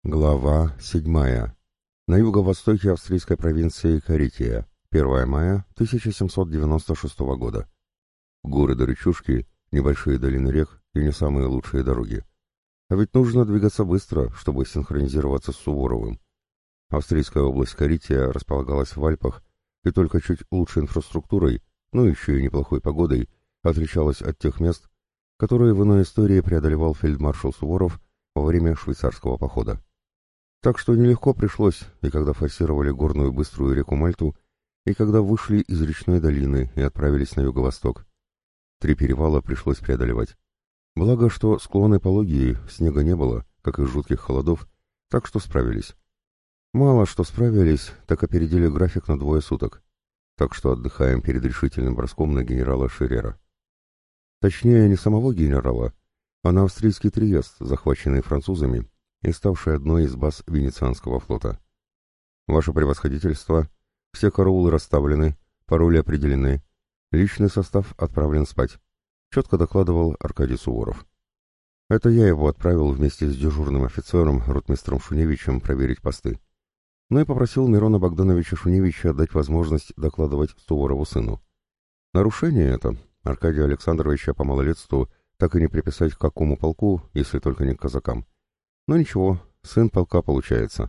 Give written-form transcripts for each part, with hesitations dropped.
Глава 7. На юго-востоке австрийской провинции Карития. 1 мая 1796 года. Горы до речушки, небольшие долины рек и не самые лучшие дороги. А ведь нужно двигаться быстро, чтобы синхронизироваться с Суворовым. Австрийская область Карития располагалась в Альпах и только чуть лучшей инфраструктурой, но еще и неплохой погодой, отличалась от тех мест, которые в иной истории преодолевал фельдмаршал Суворов во время швейцарского похода. Так что нелегко пришлось, и когда форсировали горную быструю реку Мальту, и когда вышли из речной долины и отправились на юго-восток. 3 перевала пришлось преодолевать. Благо, что склоны пологие, снега не было, как и жутких холодов, так что справились. Мало что справились, так опередили график на 2 суток. Так что отдыхаем перед решительным броском на генерала Шерера. Точнее, не самого генерала, а на австрийский Триест, захваченный французами, и ставший одной из баз Венецианского флота. Ваше превосходительство, все караулы расставлены, пароли определены, личный состав отправлен спать, четко докладывал Аркадий Суворов. Это я его отправил вместе с дежурным офицером, ротмистром Шуневичем, проверить посты. Ну и попросил Мирона Богдановича Шуневича дать возможность докладывать Суворову сыну. Нарушение это Аркадия Александровича по малолетству так и не приписать к какому полку, если только не к казакам. Но ничего, сын полка получается.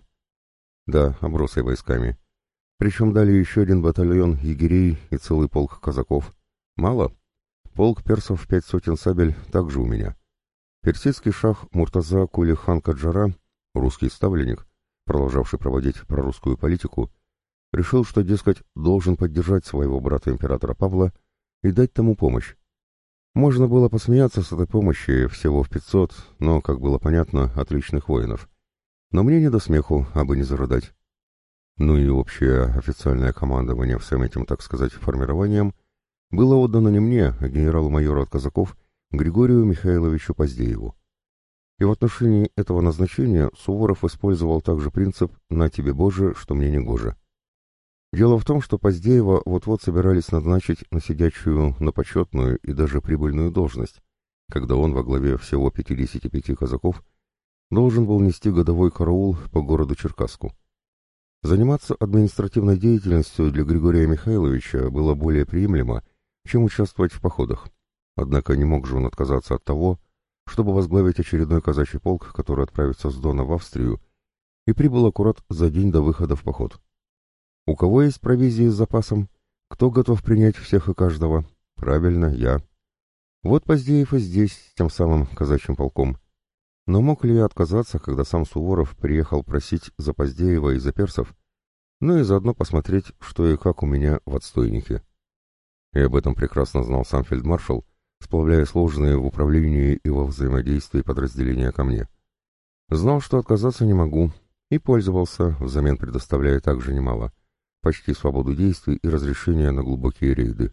Да, оброс и войсками. Причем дали еще 1 батальон егерей и целый полк казаков. Мало? Полк персов 5 сотен сабель также у меня. Персидский шах Муртаза Кули-хан Каджара, русский ставленник, продолжавший проводить прорусскую политику, решил, что, дескать, должен поддержать своего брата императора Павла и дать тому помощь. Можно было посмеяться с этой помощи всего в 500, но, как было понятно, отличных воинов. Но мне не до смеху, абы не зарыдать. Ну и общее официальное командование всем этим, так сказать, формированием было отдано не мне, а генералу-майору от казаков Григорию Михайловичу Поздееву. И в отношении этого назначения Суворов использовал также принцип «на тебе, Боже, что мне не гоже». Дело в том, что Поздеева вот-вот собирались назначить на сидячую, на почетную и даже прибыльную должность, когда он во главе всего 55 казаков должен был нести годовой караул по городу Черкасску. Заниматься административной деятельностью для Григория Михайловича было более приемлемо, чем участвовать в походах. Однако не мог же он отказаться от того, чтобы возглавить очередной казачий полк, который отправится с Дона в Австрию, и прибыл аккурат за день до выхода в поход. У кого есть провизии с запасом? Кто готов принять всех и каждого? Правильно, я. Вот Поздеев и здесь, с тем самым казачьим полком. Но мог ли я отказаться, когда сам Суворов приехал просить за Поздеева и за персов, ну и заодно посмотреть, что и как у меня в отстойнике? И об этом прекрасно знал сам фельдмаршал, сплавляя сложные в управлении и во взаимодействии подразделения ко мне. Знал, что отказаться не могу, и пользовался, взамен предоставляя также немало. Почти свободу действий и разрешения на глубокие рейды.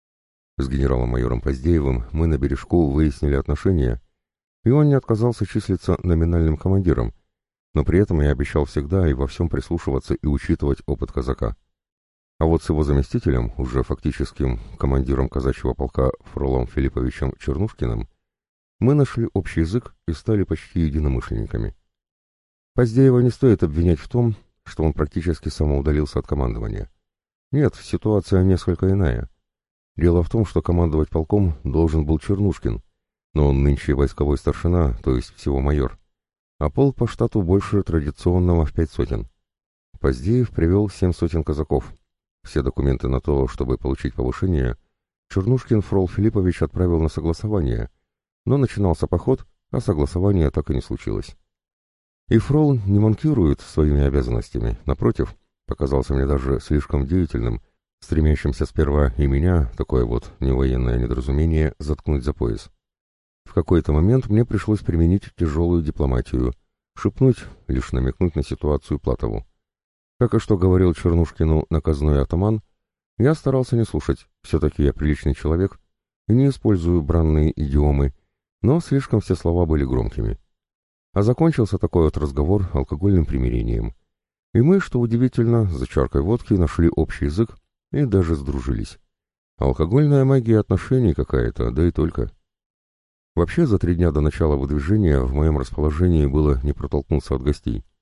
С генералом-майором Поздеевым мы на бережку выяснили отношения, и он не отказался числиться номинальным командиром, но при этом я обещал всегда и во всем прислушиваться и учитывать опыт казака. А вот с его заместителем, уже фактическим командиром казачьего полка Фролом Филипповичем Чернушкиным, мы нашли общий язык и стали почти единомышленниками. Поздеева не стоит обвинять в том, что он практически самоудалился от командования. Нет, ситуация несколько иная. Дело в том, что командовать полком должен был Чернушкин, но он нынче войсковой старшина, то есть всего майор, а полк по штату больше традиционного в 5 сотен. Поздеев привел 7 сотен казаков. Все документы на то, чтобы получить повышение, Чернушкин Фрол Филиппович отправил на согласование, но начинался поход, а согласования так и не случилось. И Фрол не манкирует своими обязанностями, напротив, показался мне даже слишком деятельным, стремящимся сперва и меня, такое вот невоенное недоразумение, заткнуть за пояс. В какой-то момент мне пришлось применить тяжелую дипломатию, шепнуть, лишь намекнуть на ситуацию Платову. Как и что говорил Чернушкину наказной атаман, я старался не слушать, все-таки я приличный человек и не использую бранные идиомы, но слишком все слова были громкими. А закончился такой вот разговор алкогольным примирением. И мы, что удивительно, за чаркой водки нашли общий язык и даже сдружились. Алкогольная магия отношений какая-то, да и только. Вообще, за 3 дня до начала выдвижения в моем расположении было не протолкнуться от гостей.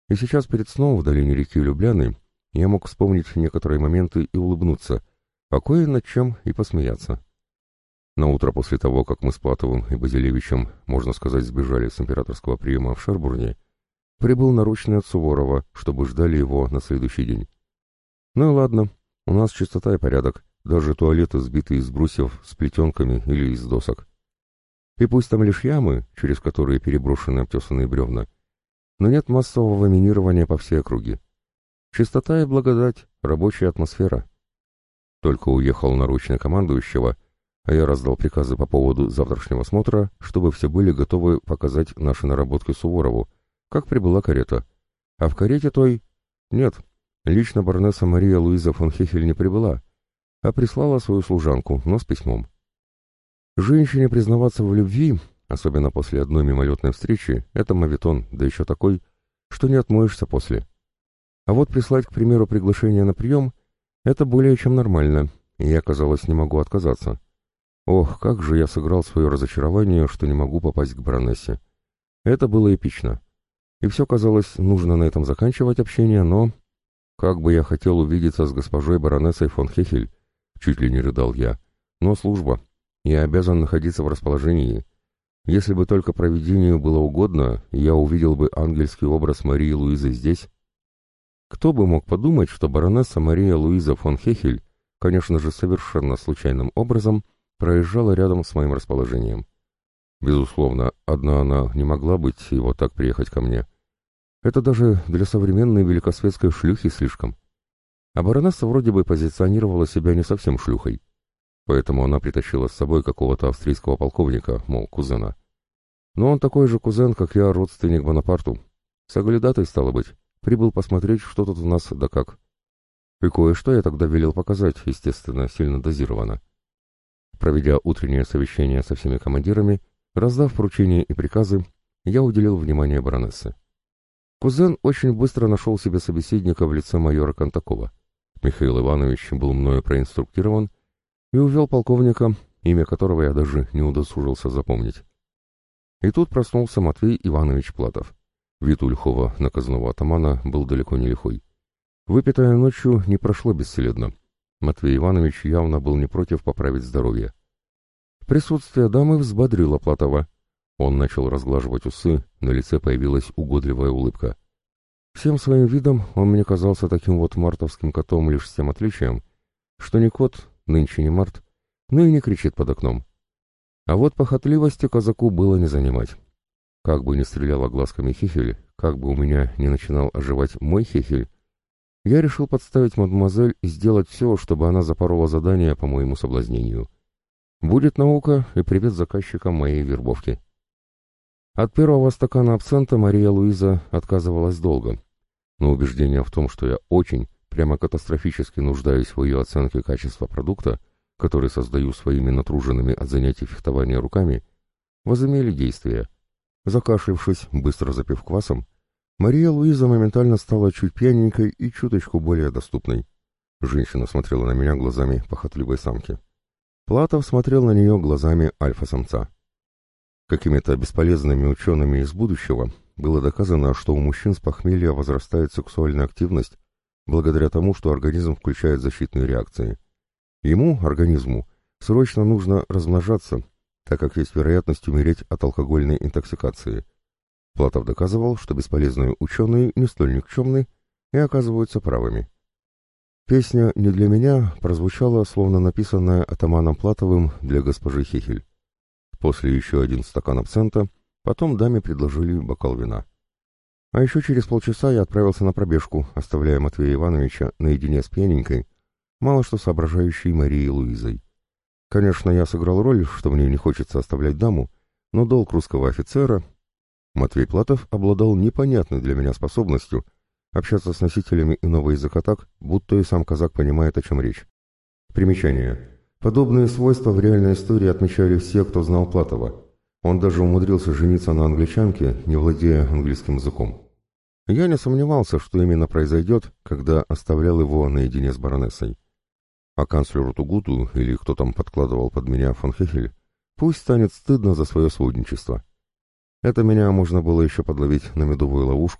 И сейчас перед сном в долине реки Любляны я мог вспомнить некоторые моменты и улыбнуться, а кое над чем и посмеяться. На утро после того, как мы с Платовым и Базилевичем, можно сказать, сбежали с императорского приема в Шербурне, прибыл нарочный от Суворова, чтобы ждали его на следующий день. Ну и ладно, у нас чистота и порядок, даже туалеты сбиты из брусьев с плетенками или из досок. И пусть там лишь ямы, через которые переброшены обтесанные бревна, но нет массового минирования по всей округе. Чистота и благодать, рабочая атмосфера. Только уехал наручный командующего, а я раздал приказы по поводу завтрашнего смотра, чтобы все были готовы показать наши наработки Суворову, как прибыла карета. А в карете той... Нет, лично баронесса Мария Луиза фон Хехель не прибыла, а прислала свою служанку, но с письмом. Женщине признаваться в любви, особенно после одной мимолетной встречи, это моветон, да еще такой, что не отмоешься после. А вот прислать, к примеру, приглашение на прием — это более чем нормально, и я, казалось, не могу отказаться. Ох, как же я сыграл свое разочарование, что не могу попасть к баронессе. Это было эпично. И все, казалось, нужно на этом заканчивать общение, но... Как бы я хотел увидеться с госпожой баронессой фон Хехель, чуть ли не рыдал я. Но служба. Я обязан находиться в расположении. Если бы только провидению было угодно, я увидел бы ангельский образ Марии Луизы здесь. Кто бы мог подумать, что баронесса Мария Луиза фон Хехель, конечно же, совершенно случайным образом, проезжала рядом с моим расположением. Безусловно, одна она не могла быть и вот так приехать ко мне. Это даже для современной великосветской шлюхи слишком. А баронесса вроде бы позиционировала себя не совсем шлюхой. Поэтому она притащила с собой какого-то австрийского полковника, мол, кузена. Но он такой же кузен, как я, родственник Бонапарту. Соглядатый, стало быть, прибыл посмотреть, что тут у нас да как. И кое-что я тогда велел показать, естественно, сильно дозированно. Проведя утреннее совещание со всеми командирами, раздав поручения и приказы, я уделил внимание баронессе. Кузен очень быстро нашел себе собеседника в лице майора Контакова. Михаил Иванович был мною проинструктирован и увел полковника, имя которого я даже не удосужился запомнить. И тут проснулся Матвей Иванович Платов. Вид у лихого наказного атамана был далеко не лихой. Выпитое ночью не прошло бесследно. Матвей Иванович явно был не против поправить здоровье. Присутствие дамы взбодрило Платова. Он начал разглаживать усы, на лице появилась угодливая улыбка. Всем своим видом он мне казался таким вот мартовским котом лишь с тем отличием, что не кот, нынче не март, но и не кричит под окном. А вот похотливости казаку было не занимать. Как бы ни стреляла глазками Хехель, как бы у меня не начинал оживать мой Хехель, я решил подставить мадемуазель и сделать все, чтобы она запорола задание по моему соблазнению. Будет наука и привет заказчикам моей вербовки. От первого стакана абсента Мария Луиза отказывалась долго, но убеждение в том, что я очень, прямо катастрофически нуждаюсь в ее оценке качества продукта, который создаю своими натруженными от занятий фехтования руками, возымели действие. Закашлившись, быстро запив квасом, Мария Луиза моментально стала чуть пьяненькой и чуточку более доступной. Женщина смотрела на меня глазами похотливой самки. Платов смотрел на нее глазами альфа-самца. Какими-то бесполезными учеными из будущего было доказано, что у мужчин с похмелья возрастает сексуальная активность благодаря тому, что организм включает защитные реакции. Ему, организму, срочно нужно размножаться, так как есть вероятность умереть от алкогольной интоксикации. Платов доказывал, что бесполезные ученые не столь никчемны и оказываются правыми. Песня «Не для меня» прозвучала, словно написанная атаманом Платовым для госпожи Хехель. После еще один стакан абсента, потом даме предложили бокал вина. А еще через полчаса я отправился на пробежку, оставляя Матвея Ивановича наедине с пьяненькой, мало что соображающей Марией Луизой. Конечно, я сыграл роль, что мне не хочется оставлять даму, но долг русского офицера... Матвей Платов обладал непонятной для меня способностью общаться с носителями иного языка так, будто и сам казак понимает, о чем речь. Примечание. Подобные свойства в реальной истории отмечали все, кто знал Платова. Он даже умудрился жениться на англичанке, не владея английским языком. Я не сомневался, что именно произойдет, когда оставлял его наедине с баронессой. А канцлеру Тугуту, или кто там подкладывал под меня фон Хехель, пусть станет стыдно за свое сводничество. Это меня можно было еще подловить на медовую ловушку,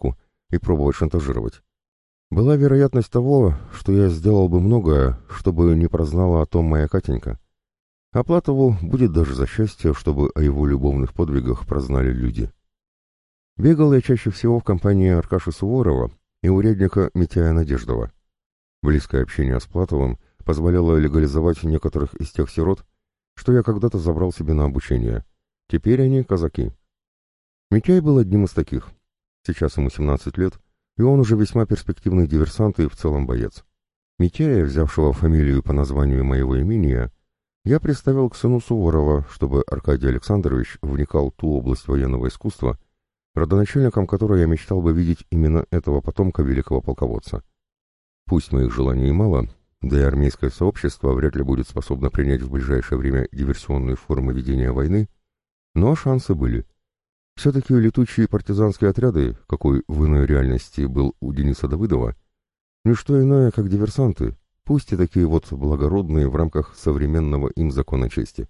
и пробовать шантажировать. Была вероятность того, что я сделал бы многое, чтобы не прознала о том моя Катенька. А Платову будет даже за счастье, чтобы о его любовных подвигах прознали люди. Бегал я чаще всего в компании Аркаши Суворова и урядника Митяя Надеждова. Близкое общение с Платовым позволяло легализовать некоторых из тех сирот, что я когда-то забрал себе на обучение. Теперь они казаки. Митяй был одним из таких. Сейчас ему 17 лет, и он уже весьма перспективный диверсант и в целом боец. Митяя, взявшего фамилию по названию моего имения, я представил к сыну Суворова, чтобы Аркадий Александрович вникал в ту область военного искусства, родоначальником которой я мечтал бы видеть именно этого потомка великого полководца. Пусть моих желаний мало, да и армейское сообщество вряд ли будет способно принять в ближайшее время диверсионные формы ведения войны, но шансы были. Все-таки летучие партизанские отряды, какой в иной реальности был у Дениса Давыдова, не что иное, как диверсанты, пусть и такие вот благородные в рамках современного им закона чести.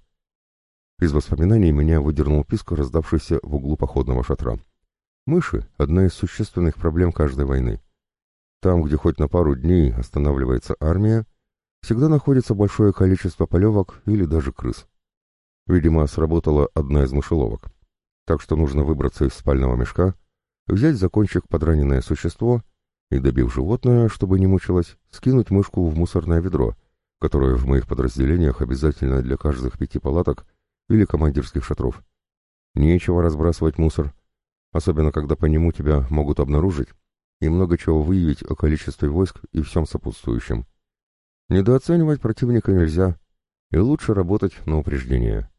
Из воспоминаний меня выдернул писк, раздавшийся в углу походного шатра. Мыши — одна из существенных проблем каждой войны. Там, где хоть на пару дней останавливается армия, всегда находится большое количество полевок или даже крыс. Видимо, сработала одна из мышеловок. Так что нужно выбраться из спального мешка, взять за кончик подраненное существо и, добив животное, чтобы не мучилось, скинуть мышку в мусорное ведро, которое в моих подразделениях обязательно для каждых 5 палаток или командирских шатров. Нечего разбрасывать мусор, особенно когда по нему тебя могут обнаружить и много чего выявить о количестве войск и всем сопутствующем. Недооценивать противника нельзя, и лучше работать на упреждение.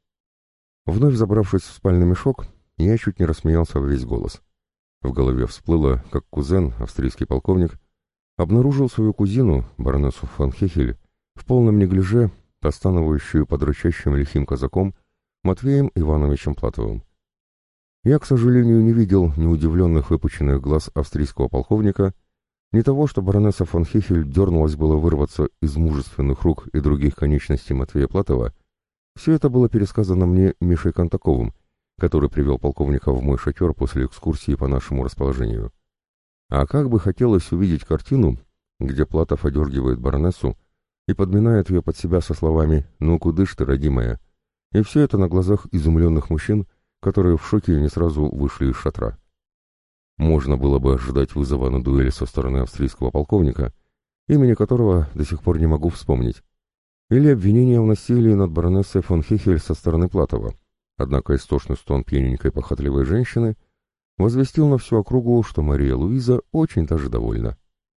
Вновь забравшись в спальный мешок, я чуть не рассмеялся во весь голос. В голове всплыло, как кузен, австрийский полковник, обнаружил свою кузину, баронессу фон Хехель, в полном неглиже, постановающую под рычащим лихим казаком Матвеем Ивановичем Платовым. Я, к сожалению, не видел ни удивленных выпученных глаз австрийского полковника, ни того, что баронесса фон Хехель дернулась было вырваться из мужественных рук и других конечностей Матвея Платова. Все это было пересказано мне Мишей Контаковым, который привел полковника в мой шатер после экскурсии по нашему расположению. А как бы хотелось увидеть картину, где Платов одергивает баронессу и подминает ее под себя со словами «Ну, кудыш ты, родимая?» И все это на глазах изумленных мужчин, которые в шоке не сразу вышли из шатра. Можно было бы ожидать вызова на дуэль со стороны австрийского полковника, имени которого до сих пор не могу вспомнить, или обвинения в насилии над баронессой фон Хехель со стороны Платова. Однако истошный стон пьяненькой похотливой женщины возвестил на всю округу, что Мария Луиза очень даже довольна.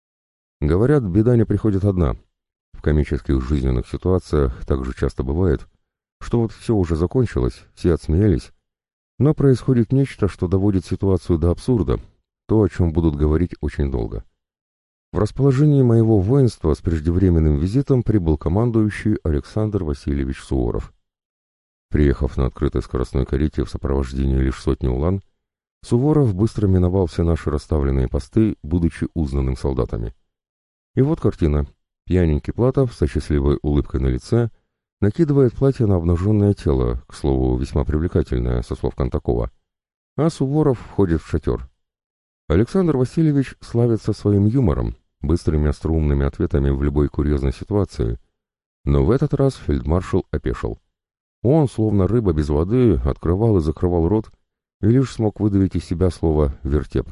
Говорят, беда не приходит одна. В комических жизненных ситуациях так же часто бывает, что вот все уже закончилось, все отсмеялись, но происходит нечто, что доводит ситуацию до абсурда, то, о чем будут говорить очень долго. В расположении моего воинства с преждевременным визитом прибыл командующий Александр Васильевич Суворов. Приехав на открытой скоростной карете в сопровождении лишь сотни улан, Суворов быстро миновал все наши расставленные посты, будучи узнанным солдатами. И вот картина. Пьяненький Платов со счастливой улыбкой на лице накидывает платье на обнаженное тело, к слову, весьма привлекательное, со слов Контакова, а Суворов входит в шатер. Александр Васильевич славится своим юмором, быстрыми остроумными ответами в любой курьезной ситуации, но в этот раз фельдмаршал опешил. Он, словно рыба без воды, открывал и закрывал рот и лишь смог выдавить из себя слово «вертеп».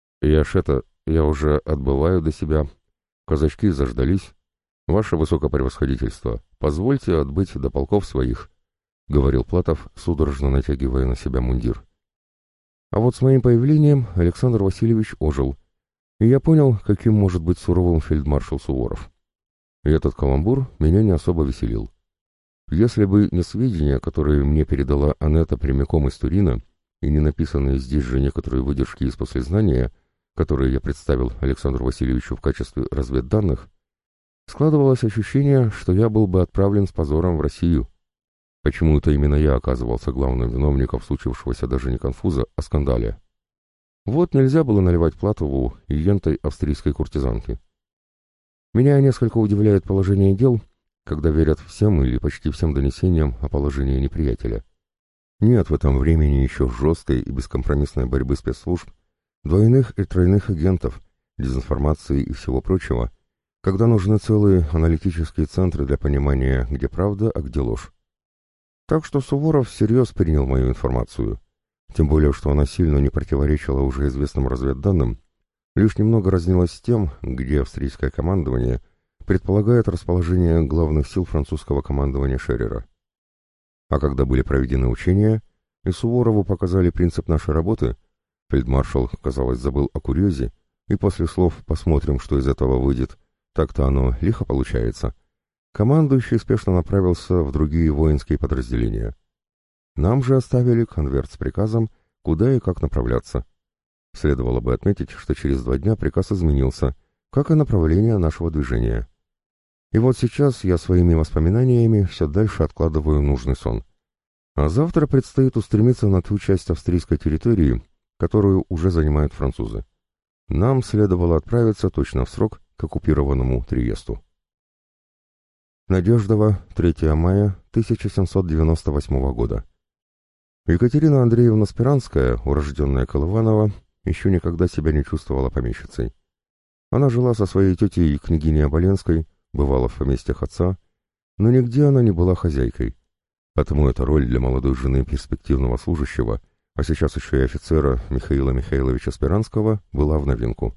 Я уже отбываю до себя. Казачки заждались. Ваше высокопревосходительство, позвольте отбыть до полков своих, — говорил Платов, судорожно натягивая на себя мундир. А вот с моим появлением Александр Васильевич ожил, и я понял, каким может быть суровым фельдмаршал Суворов. И этот каламбур меня не особо веселил. Если бы не сведения, которые мне передала Анетта прямиком из Турина, и не написанные здесь же некоторые выдержки из послезнания, которые я представил Александру Васильевичу в качестве разведданных, складывалось ощущение, что я был бы отправлен с позором в Россию. Почему-то именно я оказывался главным виновником случившегося даже не конфуза, а скандале. Вот нельзя было наливать Платову и ентой австрийской куртизанки. Меня несколько удивляет положение дел, когда верят всем или почти всем донесениям о положении неприятеля. Нет в этом времени еще жесткой и бескомпромиссной борьбы спецслужб, двойных и тройных агентов, дезинформации и всего прочего, когда нужны целые аналитические центры для понимания, где правда, а где ложь. Так что Суворов всерьез принял мою информацию, тем более, что она сильно не противоречила уже известным разведданным, лишь немного разнилась с тем, где австрийское командование предполагает расположение главных сил французского командования Шерера. А когда были проведены учения, и Суворову показали принцип нашей работы, фельдмаршал, казалось, забыл о курьезе, и после слов «посмотрим, что из этого выйдет», так-то оно лихо получается, командующий спешно направился в другие воинские подразделения. Нам же оставили конверт с приказом, куда и как направляться. Следовало бы отметить, что через 2 дня приказ изменился, как и направление нашего движения. И вот сейчас я своими воспоминаниями все дальше откладываю нужный сон. А завтра предстоит устремиться на ту часть австрийской территории, которую уже занимают французы. Нам следовало отправиться точно в срок к оккупированному Триесту. Надеждово, 3 мая 1798 года. Екатерина Андреевна Спиранская, урожденная Колыванова, еще никогда себя не чувствовала помещицей. Она жила со своей тетей княгиней Оболенской, бывала в поместьях отца, но нигде она не была хозяйкой. Потому эта роль для молодой жены перспективного служащего, а сейчас еще и офицера Михаила Михайловича Спиранского, была в новинку.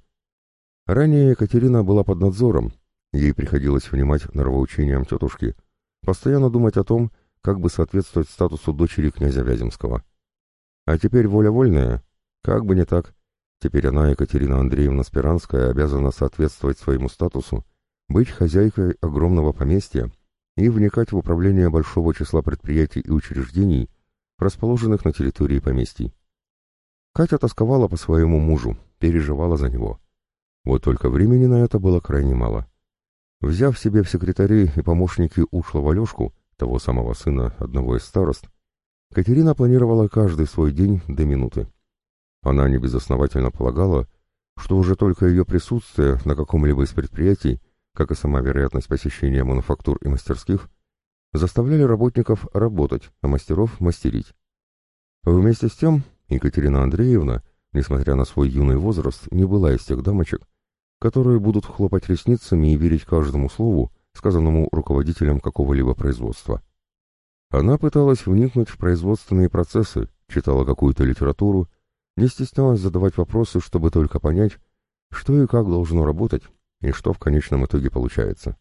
Ранее Екатерина была под надзором, ей приходилось внимать нравоучениям тетушки, постоянно думать о том, как бы соответствовать статусу дочери князя Вяземского. А теперь воля вольная, как бы не так. Теперь она, Екатерина Андреевна Спиранская, обязана соответствовать своему статусу, быть хозяйкой огромного поместья и вникать в управление большого числа предприятий и учреждений, расположенных на территории поместий. Катя тосковала по своему мужу, переживала за него. Вот только времени на это было крайне мало. Взяв себе в секретари и помощники ушлого Лешку, того самого сына одного из старост, Катерина планировала каждый свой день до минуты. Она небезосновательно полагала, что уже только ее присутствие на каком-либо из предприятий, как и сама вероятность посещения мануфактур и мастерских, заставляли работников работать, а мастеров мастерить. Вместе с тем Екатерина Андреевна, несмотря на свой юный возраст, не была из тех дамочек, которые будут хлопать ресницами и верить каждому слову, сказанному руководителем какого-либо производства. Она пыталась вникнуть в производственные процессы, читала какую-то литературу, не стеснялась задавать вопросы, чтобы только понять, что и как должно работать, и что в конечном итоге получается.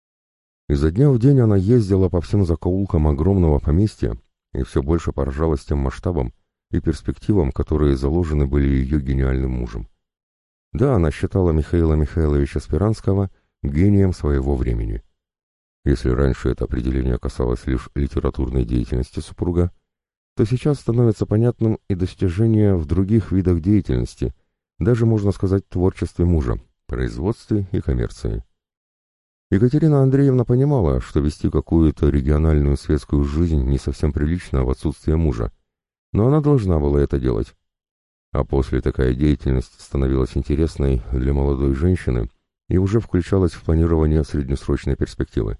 Изо дня в день она ездила по всем закоулкам огромного поместья и все больше поражалась тем масштабам и перспективам, которые заложены были ее гениальным мужем. Да, она считала Михаила Михайловича Спиранского гением своего времени. Если раньше это определение касалось лишь литературной деятельности супруга, то сейчас становится понятным и достижение в других видах деятельности, даже, можно сказать, творчестве мужа, производстве и коммерции. Екатерина Андреевна понимала, что вести какую-то региональную светскую жизнь не совсем прилично в отсутствие мужа, но она должна была это делать. А после такая деятельность становилась интересной для молодой женщины и уже включалась в планирование среднесрочной перспективы.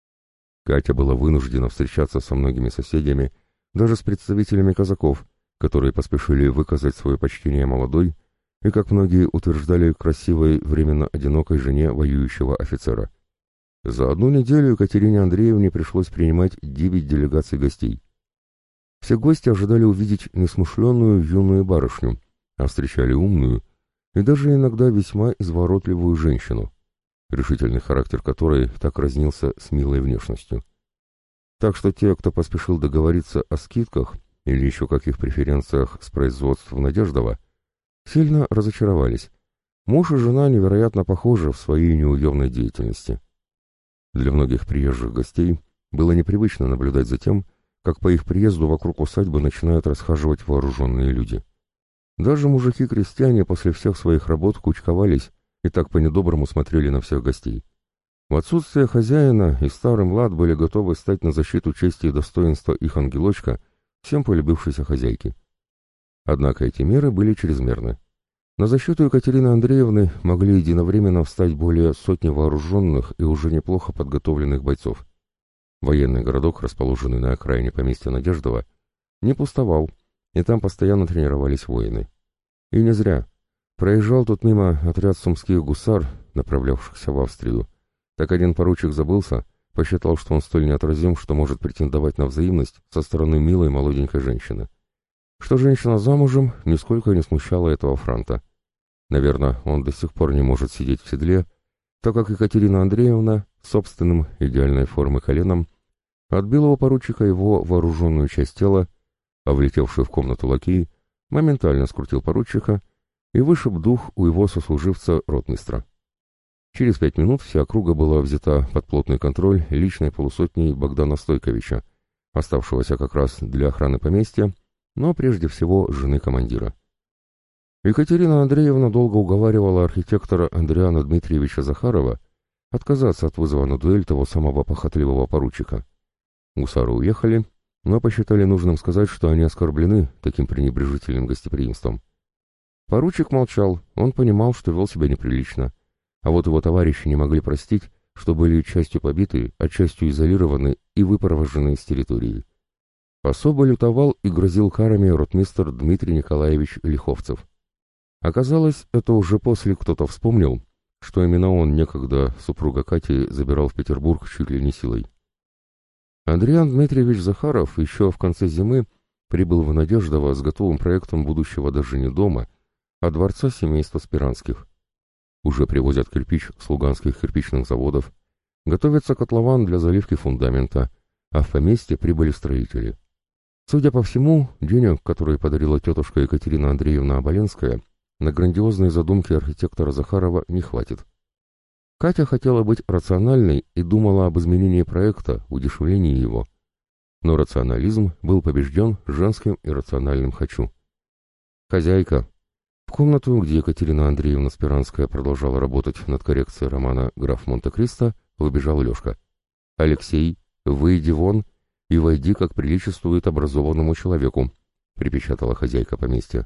Катя была вынуждена встречаться со многими соседями, даже с представителями казаков, которые поспешили выказать свое почтение молодой и, как многие утверждали, красивой, временно одинокой жене воюющего офицера. За одну неделю Екатерине Андреевне пришлось принимать 9 делегаций гостей. Все гости ожидали увидеть несмышленную юную барышню, а встречали умную и даже иногда весьма изворотливую женщину, решительный характер которой так разнился с милой внешностью. Так что те, кто поспешил договориться о скидках или еще каких преференциях с производств Надеждова, сильно разочаровались. Муж и жена невероятно похожи в своей неуемной деятельности. Для многих приезжих гостей было непривычно наблюдать за тем, как по их приезду вокруг усадьбы начинают расхаживать вооруженные люди. Даже мужики-крестьяне после всех своих работ кучковались и так по-недоброму смотрели на всех гостей. В отсутствие хозяина и старый млад были готовы стать на защиту чести и достоинства их ангелочка, всем полюбившейся хозяйки. Однако эти меры были чрезмерны. На защиту Екатерины Андреевны могли единовременно встать более сотни вооруженных и уже неплохо подготовленных бойцов. Военный городок, расположенный на окраине поместья Надеждова, не пустовал, и там постоянно тренировались воины. И не зря. Проезжал тут мимо отряд сумских гусар, направлявшихся в Австрию. Так один поручик забылся, посчитал, что он столь неотразим, что может претендовать на взаимность со стороны милой молоденькой женщины. Что женщина замужем, нисколько не смущало этого франта. Наверное, он до сих пор не может сидеть в седле, так как Екатерина Андреевна, собственным идеальной формы коленом, отбила у поручика его вооруженную часть тела, а влетевший в комнату лакей моментально скрутил поручика и вышиб дух у его сослуживца-ротмистра. Через 5 минут вся округа была взята под плотный контроль личной полусотней Богдана Стойковича, оставшегося как раз для охраны поместья, но прежде всего жены командира. Екатерина Андреевна долго уговаривала архитектора Андриана Дмитриевича Захарова отказаться от вызова на дуэль того самого похотливого поручика. Гусары уехали, но посчитали нужным сказать, что они оскорблены таким пренебрежительным гостеприимством. Поручик молчал, он понимал, что вел себя неприлично, а вот его товарищи не могли простить, что были частью побиты, а частью изолированы и выпровожены с территории. Особо лютовал и грозил карами ротмистр Дмитрий Николаевич Лиховцев. Оказалось, это уже после кто-то вспомнил, что именно он некогда супруга Кати забирал в Петербург чуть ли не силой. Андриан Дмитриевич Захаров еще в конце зимы прибыл в Надеждово с готовым проектом будущего даже не дома, а дворца семейства Спиранских. Уже привозят кирпич с луганских кирпичных заводов, готовится котлован для заливки фундамента, а в поместье прибыли строители. Судя по всему, денег, которые подарила тетушка Екатерина Андреевна Оболенская, на грандиозные задумки архитектора Захарова не хватит. Катя хотела быть рациональной и думала об изменении проекта, удешевлении его. Но рационализм был побежден женским иррациональным «хочу». «Хозяйка». В комнату, где Екатерина Андреевна Спиранская продолжала работать над коррекцией романа «Граф Монте-Кристо», выбежал Лешка. «Алексей, выйди вон и войди, как приличествует образованному человеку», — припечатала хозяйка поместья.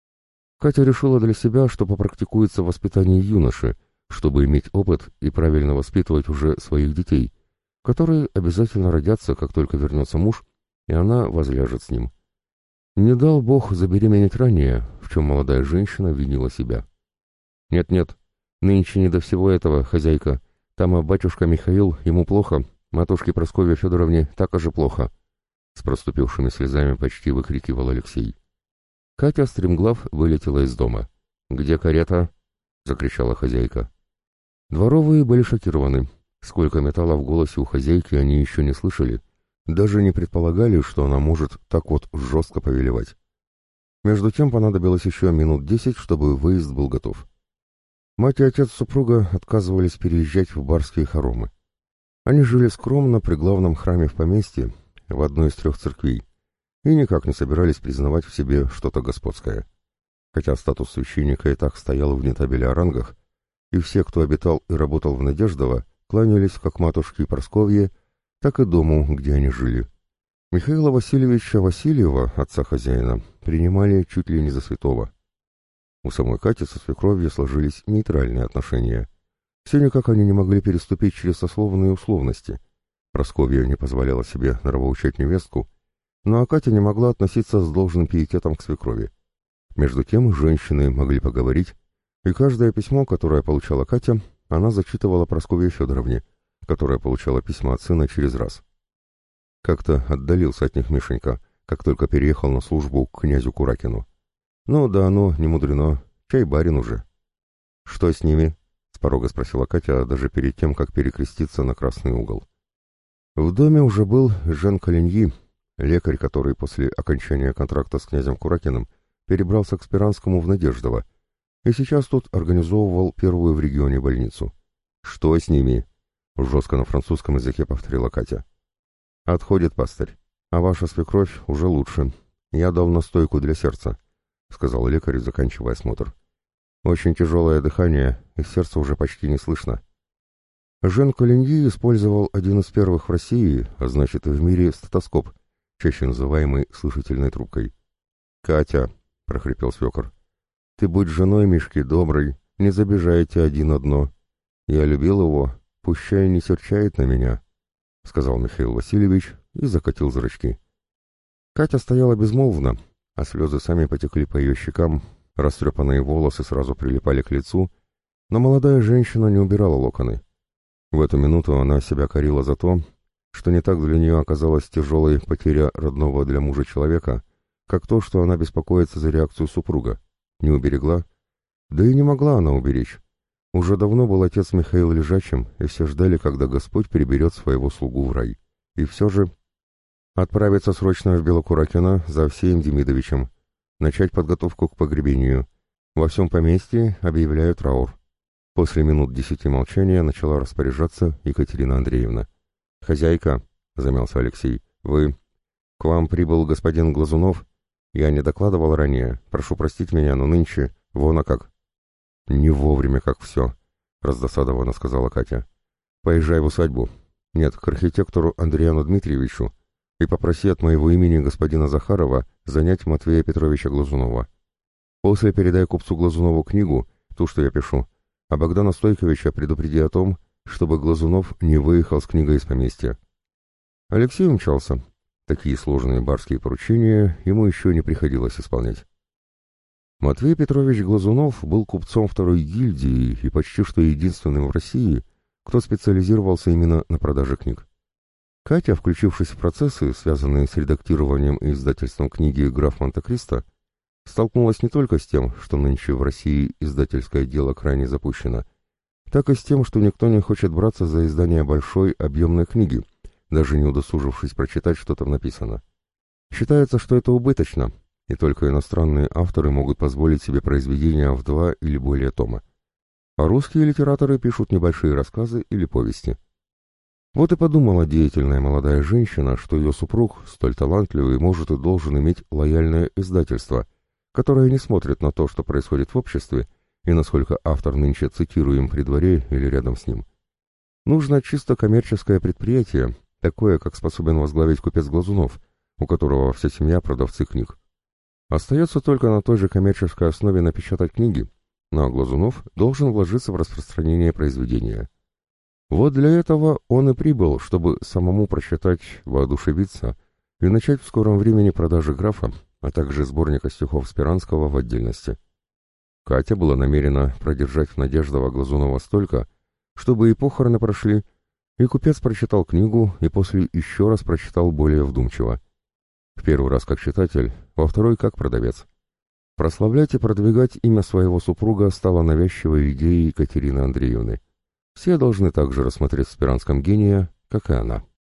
Катя решила для себя, что попрактикуется в воспитании юноши, чтобы иметь опыт и правильно воспитывать уже своих детей, которые обязательно родятся, как только вернется муж, и она возляжет с ним. Не дал Бог забеременеть ранее, в чем молодая женщина винила себя. «Нет-нет, нынче не до всего этого, хозяйка. Там а батюшка Михаил, ему плохо, матушке Прасковье Федоровне так же плохо», с проступившими слезами почти выкрикивал Алексей. Катя стремглав вылетела из дома. «Где карета?» — закричала хозяйка. Дворовые были шокированы. Сколько металла в голосе у хозяйки они еще не слышали, даже не предполагали, что она может так вот жестко повелевать. Между тем понадобилось еще минут 10, чтобы выезд был готов. Мать и отец супруга отказывались переезжать в барские хоромы. Они жили скромно при главном храме в поместье, в одной из 3 церквей, и никак не собирались признавать в себе что-то господское. Хотя статус священника и так стоял вне табели о рангах, и все, кто обитал и работал в Надеждово, кланялись как матушке Прасковье, так и дому, где они жили. Михаила Васильевича Васильева, отца хозяина, принимали чуть ли не за святого. У самой Кати со свекровью сложились нейтральные отношения. Все никак они не могли переступить через сословные условности. Прасковья не позволяла себе нравоучать невестку, но Катя не могла относиться с должным пиететом к свекрови. Между тем женщины могли поговорить, и каждое письмо, которое получала Катя, она зачитывала Прасковье Федоровне, которая получала письма от сына через раз. Как-то отдалился от них Мишенька, как только переехал на службу к князю Куракину. Ну да оно, не мудрено, чай барин уже. «Что с ними?» — с порога спросила Катя, даже перед тем, как перекреститься на красный угол. В доме уже был Жен Калиньи, лекарь, который после окончания контракта с князем Куракиным перебрался к Спиранскому в Надеждово, и сейчас тут организовывал первую в регионе больницу. «Что с ними?» — жестко на французском языке повторила Катя. «Отходит пастырь, а ваша свекровь уже лучше. Я дал настойку для сердца», — сказал лекарь, заканчивая осмотр. «Очень тяжелое дыхание, и сердце уже почти не слышно». Жен Калиньи использовал один из первых в России, а значит и в мире, стетоскоп, чаще называемый слышательной трубкой. «Катя», — прохрипел свекор, — «ты будь женой Мишки доброй, не забежайте один одно. Я любил его, пущай не серчает на меня», — сказал Михаил Васильевич и закатил зрачки. Катя стояла безмолвно, а слезы сами потекли по ее щекам, Растрепанные волосы сразу прилипали к лицу, но молодая женщина не убирала локоны. В эту минуту она себя корила за то, что не так для нее оказалась тяжелой потеря родного для мужа человека, как то, что она беспокоится за реакцию супруга. Не уберегла? Да и не могла она уберечь. Уже давно был отец Михаил лежачим, и все ждали, когда Господь переберет своего слугу в рай. И все же отправиться срочно в Белокуракино за Авсеем Демидовичем, начать подготовку к погребению. Во всем поместье объявляют траур. После минут 10 молчания начала распоряжаться Екатерина Андреевна. «Хозяйка», — замялся Алексей, — «вы... К вам прибыл господин Глазунов. Я не докладывал ранее. Прошу простить меня, но нынче... Вон, а как». «Не вовремя, как все», — раздосадованно сказала Катя. «Поезжай в усадьбу. Нет, к архитектору Андриану Дмитриевичу и попроси от моего имени господина Захарова занять Матвея Петровича Глазунова. После передай купцу Глазунову книгу, ту, что я пишу, а Богдана Стойковича предупреди о том, чтобы Глазунов не выехал с книгой из поместья». Алексей умчался. Такие сложные барские поручения ему еще не приходилось исполнять. Матвей Петрович Глазунов был купцом второй гильдии и почти что единственным в России, кто специализировался именно на продаже книг. Катя, включившись в процессы, связанные с редактированием и издательством книги «Граф Монте-Кристо», столкнулась не только с тем, что нынче в России издательское дело крайне запущено, так и с тем, что никто не хочет браться за издание большой объемной книги, даже не удосужившись прочитать, что там написано. Считается, что это убыточно, и только иностранные авторы могут позволить себе произведения в 2 или более тома. А русские литераторы пишут небольшие рассказы или повести. Вот и подумала деятельная молодая женщина, что ее супруг, столь талантливый, может и должен иметь лояльное издательство, которое не смотрит на то, что происходит в обществе, и насколько автор нынче цитируем при дворе или рядом с ним. Нужно чисто коммерческое предприятие, такое, как способен возглавить купец Глазунов, у которого вся семья продавцы книг. Остается только на той же коммерческой основе напечатать книги, но Глазунов должен вложиться в распространение произведения. Вот для этого он и прибыл, чтобы самому прочитать, воодушевиться и начать в скором времени продажи графа, а также сборника стихов Спиранского в отдельности. Катя была намерена продержать Надеждова Глазунова столько, чтобы и похороны прошли, и купец прочитал книгу, и после еще раз прочитал более вдумчиво. В первый раз как читатель, во второй как продавец. Прославлять и продвигать имя своего супруга стало навязчивой идеей Екатерины Андреевны. Все должны также рассмотреть в Спиранском гения, как и она.